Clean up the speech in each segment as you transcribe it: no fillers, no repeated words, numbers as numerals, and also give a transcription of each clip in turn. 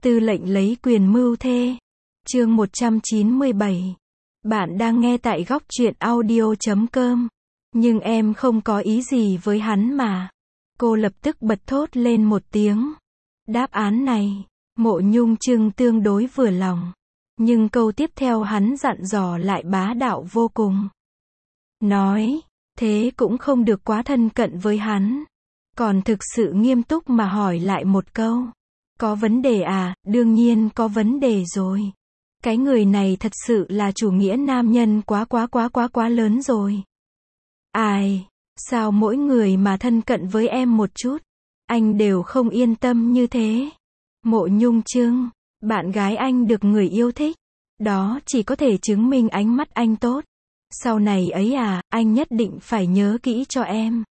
Tư lệnh lấy quyền mưu thê. Chương 197. Bạn đang nghe tại góc truyện audio.com. Nhưng em không có ý gì với hắn mà. Cô lập tức bật thốt lên một tiếng. Đáp án này, Mộ Nhung Trưng tương đối vừa lòng. Nhưng câu tiếp theo hắn dặn dò lại bá đạo vô cùng. Nói, thế cũng không được quá thân cận với hắn. Còn thực sự nghiêm túc mà hỏi lại một câu. Có vấn đề à? Đương nhiên có vấn đề rồi. Cái người này thật sự là chủ nghĩa nam nhân quá lớn rồi. Ai? Sao mỗi người mà thân cận với em một chút, anh đều không yên tâm như thế? Mộ Nhung Trưng, bạn gái anh được người yêu thích. Đó chỉ có thể chứng minh ánh mắt anh tốt. Sau này ấy à, anh nhất định phải nhớ kỹ cho em.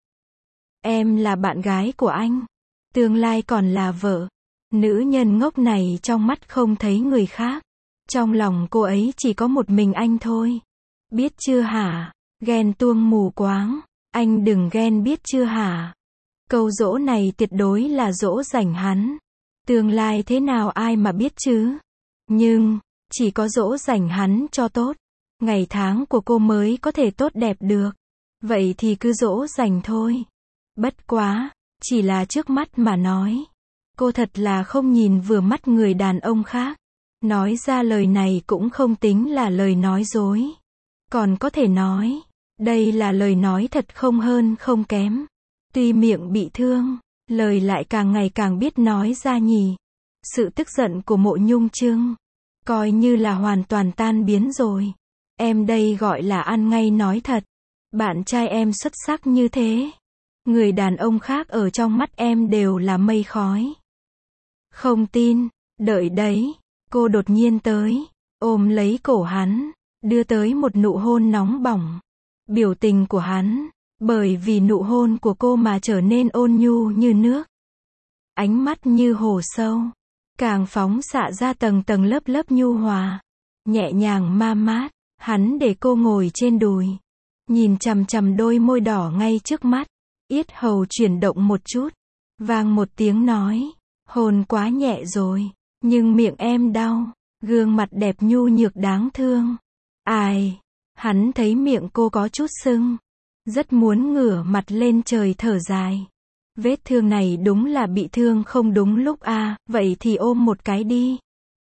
Em là bạn gái của anh. Tương lai còn là vợ. Nữ nhân ngốc này trong mắt không thấy người khác. Trong lòng cô ấy chỉ có một mình anh thôi. Biết chưa hả? Ghen tuông mù quáng. Anh đừng ghen biết chưa hả? Câu dỗ này tuyệt đối là dỗ dành hắn. Tương lai thế nào ai mà biết chứ? Nhưng, chỉ có dỗ dành hắn cho tốt. Ngày tháng của cô mới có thể tốt đẹp được. Vậy thì cứ dỗ dành thôi. Bất quá, chỉ là trước mắt mà nói. Cô thật là không nhìn vừa mắt người đàn ông khác. Nói ra lời này cũng không tính là lời nói dối. Còn có thể nói, đây là lời nói thật không hơn không kém. Tuy miệng bị thương, lời lại càng ngày càng biết nói ra nhỉ. Sự tức giận của Mộ Nhung Trưng, coi như là hoàn toàn tan biến rồi. Em đây gọi là ăn ngay nói thật. Bạn trai em xuất sắc như thế. Người đàn ông khác ở trong mắt em đều là mây khói. Không tin, đợi đấy. Cô đột nhiên tới, ôm lấy cổ hắn, đưa tới một nụ hôn nóng bỏng. Biểu tình của hắn, bởi vì nụ hôn của cô mà trở nên ôn nhu như nước. Ánh mắt như hồ sâu, càng phóng xạ ra tầng tầng lớp lớp nhu hòa. Nhẹ nhàng ma mát, hắn để cô ngồi trên đùi. Nhìn chằm chằm đôi môi đỏ ngay trước mắt. Yết hầu chuyển động một chút. Vang một tiếng nói. Hôn quá nhẹ rồi. Nhưng miệng em đau. Gương mặt đẹp nhu nhược đáng thương. Ai? Hắn thấy miệng cô có chút sưng. Rất muốn ngửa mặt lên trời thở dài. Vết thương này đúng là bị thương không đúng lúc à, vậy thì ôm một cái đi.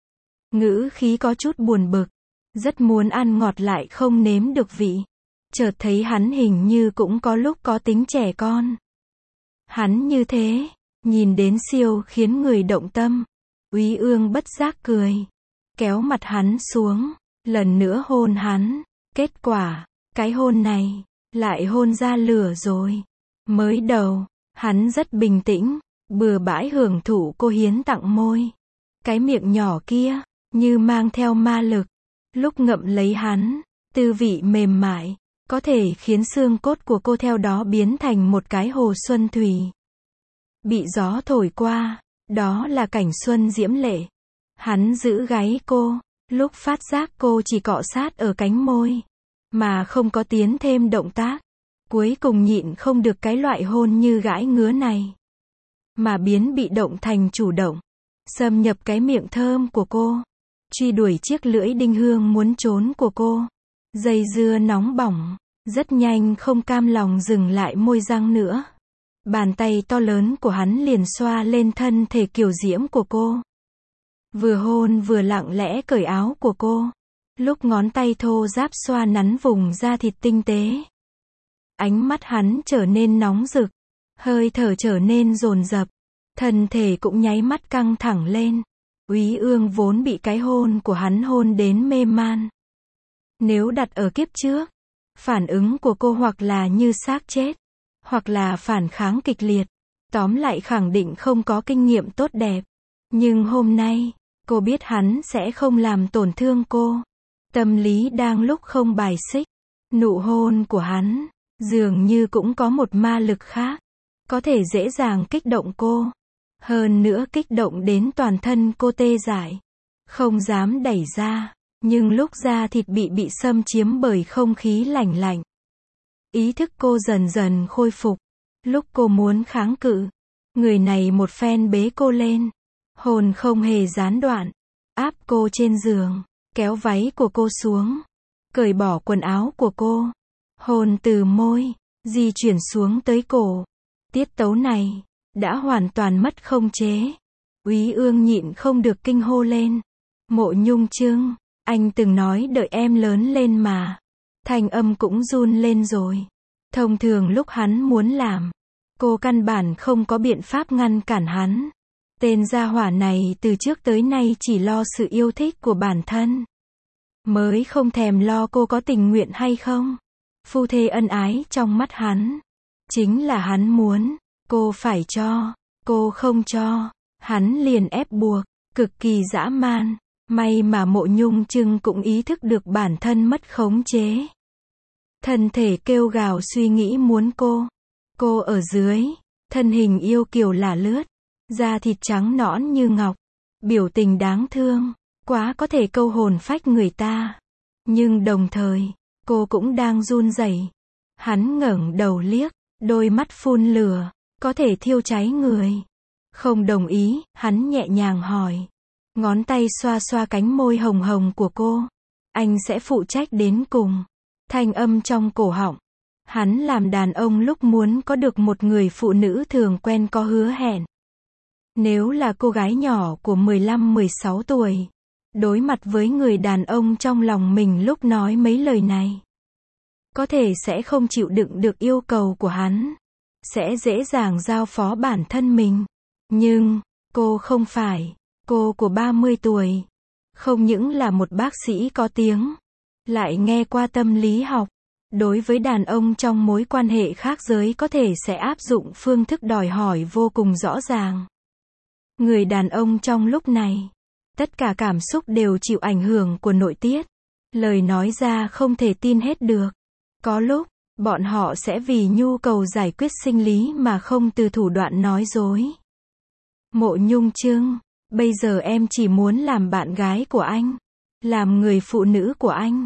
Ngữ khí có chút buồn bực. Rất muốn ăn ngọt lại không nếm được vị. Chợt thấy hắn hình như cũng có lúc có tính trẻ con. Hắn như thế, nhìn đến siêu khiến người động tâm. Úy Ương bất giác cười. Kéo mặt hắn xuống, lần nữa hôn hắn. Kết quả, cái hôn này, lại hôn ra lửa rồi. Mới đầu, hắn rất bình tĩnh, bừa bãi hưởng thụ cô hiến tặng môi. Cái miệng nhỏ kia, như mang theo ma lực. Lúc ngậm lấy hắn, tư vị mềm mại, có thể khiến xương cốt của cô theo đó biến thành một cái hồ xuân thủy. Bị gió thổi qua, đó là cảnh xuân diễm lệ. Hắn giữ gáy cô, lúc phát giác cô chỉ cọ sát ở cánh môi, mà không có tiến thêm động tác. Cuối cùng nhịn không được cái loại hôn như gãi ngứa này, mà biến bị động thành chủ động, xâm nhập cái miệng thơm của cô, truy đuổi chiếc lưỡi đinh hương muốn trốn của cô. Dây dưa nóng bỏng, rất nhanh không cam lòng dừng lại môi răng nữa. Bàn tay to lớn của hắn liền xoa lên thân thể kiều diễm của cô. Vừa hôn vừa lặng lẽ cởi áo của cô. Lúc ngón tay thô ráp xoa nắn vùng da thịt tinh tế. Ánh mắt hắn trở nên nóng rực. Hơi thở trở nên dồn dập. Thân thể cũng nháy mắt căng thẳng lên. Úy Ương vốn bị cái hôn của hắn hôn đến mê man. Nếu đặt ở kiếp trước, phản ứng của cô hoặc là như xác chết, hoặc là phản kháng kịch liệt. Tóm lại khẳng định không có kinh nghiệm tốt đẹp. Nhưng hôm nay, cô biết hắn sẽ không làm tổn thương cô. Tâm lý đang lúc không bài xích. Nụ hôn của hắn, dường như cũng có một ma lực khác. Có thể dễ dàng kích động cô. Hơn nữa kích động đến toàn thân cô tê dại. Không dám đẩy ra. Nhưng lúc da thịt bị xâm chiếm bởi không khí lạnh lạnh. Ý thức cô dần dần khôi phục. Lúc cô muốn kháng cự, người này một phen bế cô lên. Hôn không hề gián đoạn, áp cô trên giường, kéo váy của cô xuống, cởi bỏ quần áo của cô, hôn từ môi, di chuyển xuống tới cổ. Tiết tấu này đã hoàn toàn mất khống chế. Úy Ương nhịn không được kinh hô lên. Mộ Nhung Trưng, anh từng nói đợi em lớn lên mà. Thanh âm cũng run lên rồi. Thông thường lúc hắn muốn làm, cô căn bản không có biện pháp ngăn cản hắn. Tên gia hỏa này từ trước tới nay chỉ lo sự yêu thích của bản thân, mới không thèm lo cô có tình nguyện hay không. Phu thê ân ái trong mắt hắn, chính là hắn muốn, cô phải cho, cô không cho, hắn liền ép buộc, cực kỳ dã man. May mà Mộ Nhung Trưng cũng ý thức được bản thân mất khống chế. Thân thể kêu gào suy nghĩ muốn cô ở dưới, thân hình yêu kiều lả lướt, da thịt trắng nõn như ngọc, biểu tình đáng thương, quá có thể câu hồn phách người ta. Nhưng đồng thời, cô cũng đang run rẩy. Hắn ngẩng đầu liếc, đôi mắt phun lửa, có thể thiêu cháy người. Không đồng ý, hắn nhẹ nhàng hỏi. Ngón tay xoa xoa cánh môi hồng hồng của cô. Anh sẽ phụ trách đến cùng. Thanh âm trong cổ họng. Hắn làm đàn ông lúc muốn có được một người phụ nữ thường quen có hứa hẹn. Nếu là cô gái nhỏ của 15-16 tuổi, đối mặt với người đàn ông trong lòng mình lúc nói mấy lời này, có thể sẽ không chịu đựng được yêu cầu của hắn, sẽ dễ dàng giao phó bản thân mình. Nhưng, cô không phải, cô của 30 tuổi, không những là một bác sĩ có tiếng, lại nghe qua tâm lý học. Đối với đàn ông trong mối quan hệ khác giới có thể sẽ áp dụng phương thức đòi hỏi vô cùng rõ ràng. Người đàn ông trong lúc này, tất cả cảm xúc đều chịu ảnh hưởng của nội tiết. Lời nói ra không thể tin hết được. Có lúc, bọn họ sẽ vì nhu cầu giải quyết sinh lý mà không từ thủ đoạn nói dối. Mộ Nhung Trưng, bây giờ em chỉ muốn làm bạn gái của anh, làm người phụ nữ của anh.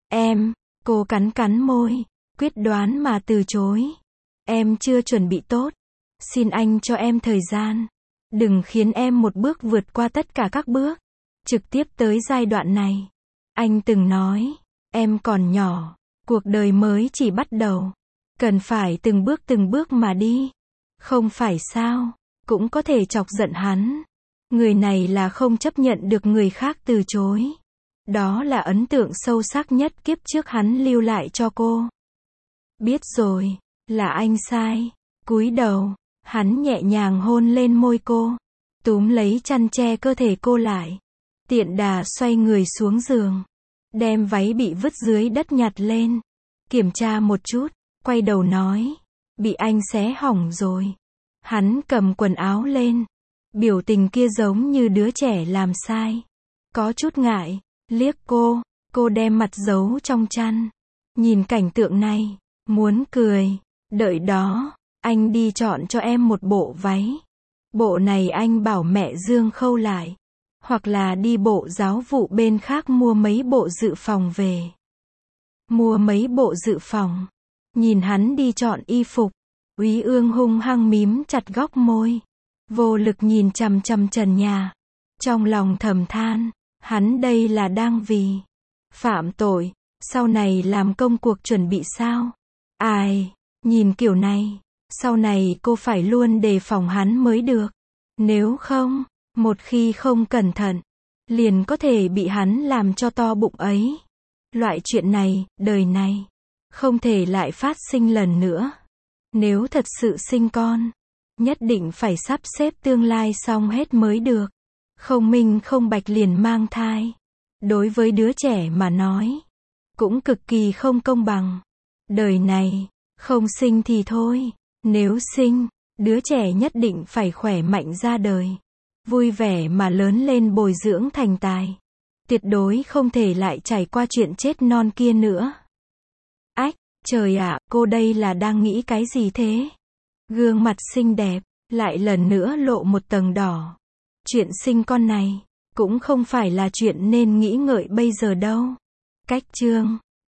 Cô cắn cắn môi, quyết đoán mà từ chối. Em chưa chuẩn bị tốt. Xin anh cho em thời gian. Đừng khiến em một bước vượt qua tất cả các bước. Trực tiếp tới giai đoạn này. Anh từng nói, em còn nhỏ, cuộc đời mới chỉ bắt đầu. Cần phải từng bước mà đi. Không phải sao, cũng có thể chọc giận hắn. Người này là không chấp nhận được người khác từ chối. Đó là ấn tượng sâu sắc nhất kiếp trước hắn lưu lại cho cô. Biết rồi, là anh sai. Cúi đầu, hắn nhẹ nhàng hôn lên môi cô, túm lấy chăn che cơ thể cô lại. Tiện đà xoay người xuống giường, đem váy bị vứt dưới đất nhặt lên, kiểm tra một chút, quay đầu nói, bị anh xé hỏng rồi. Hắn cầm quần áo lên, biểu tình kia giống như đứa trẻ làm sai. Có chút ngại, liếc cô đem mặt giấu trong chăn. Nhìn cảnh tượng này, muốn cười, đợi đó, anh đi chọn cho em một bộ váy. Bộ này anh bảo mẹ Dương khâu lại. Hoặc là đi bộ giáo vụ bên khác mua mấy bộ dự phòng về. Mua mấy bộ dự phòng. Nhìn hắn đi chọn y phục, Úy Ương hung hăng mím chặt góc môi. Vô lực nhìn chằm chằm trần nhà. Trong lòng thầm than, hắn đây là đang vì phạm tội, sau này làm công cuộc chuẩn bị sao? Ai, nhìn kiểu này, sau này cô phải luôn đề phòng hắn mới được. Nếu không, một khi không cẩn thận, liền có thể bị hắn làm cho to bụng ấy. Loại chuyện này, đời này, không thể lại phát sinh lần nữa. Nếu thật sự sinh con, nhất định phải sắp xếp tương lai xong hết mới được. Không minh không bạch liền mang thai. Đối với đứa trẻ mà nói, cũng cực kỳ không công bằng. Đời này, không sinh thì thôi. Nếu sinh, đứa trẻ nhất định phải khỏe mạnh ra đời. Vui vẻ mà lớn lên bồi dưỡng thành tài. Tuyệt đối không thể lại trải qua chuyện chết non kia nữa. Ách, trời ạ, cô đây là đang nghĩ cái gì thế? Gương mặt xinh đẹp, lại lần nữa lộ một tầng đỏ. Chuyện sinh con này, cũng không phải là chuyện nên nghĩ ngợi bây giờ đâu. Cách chương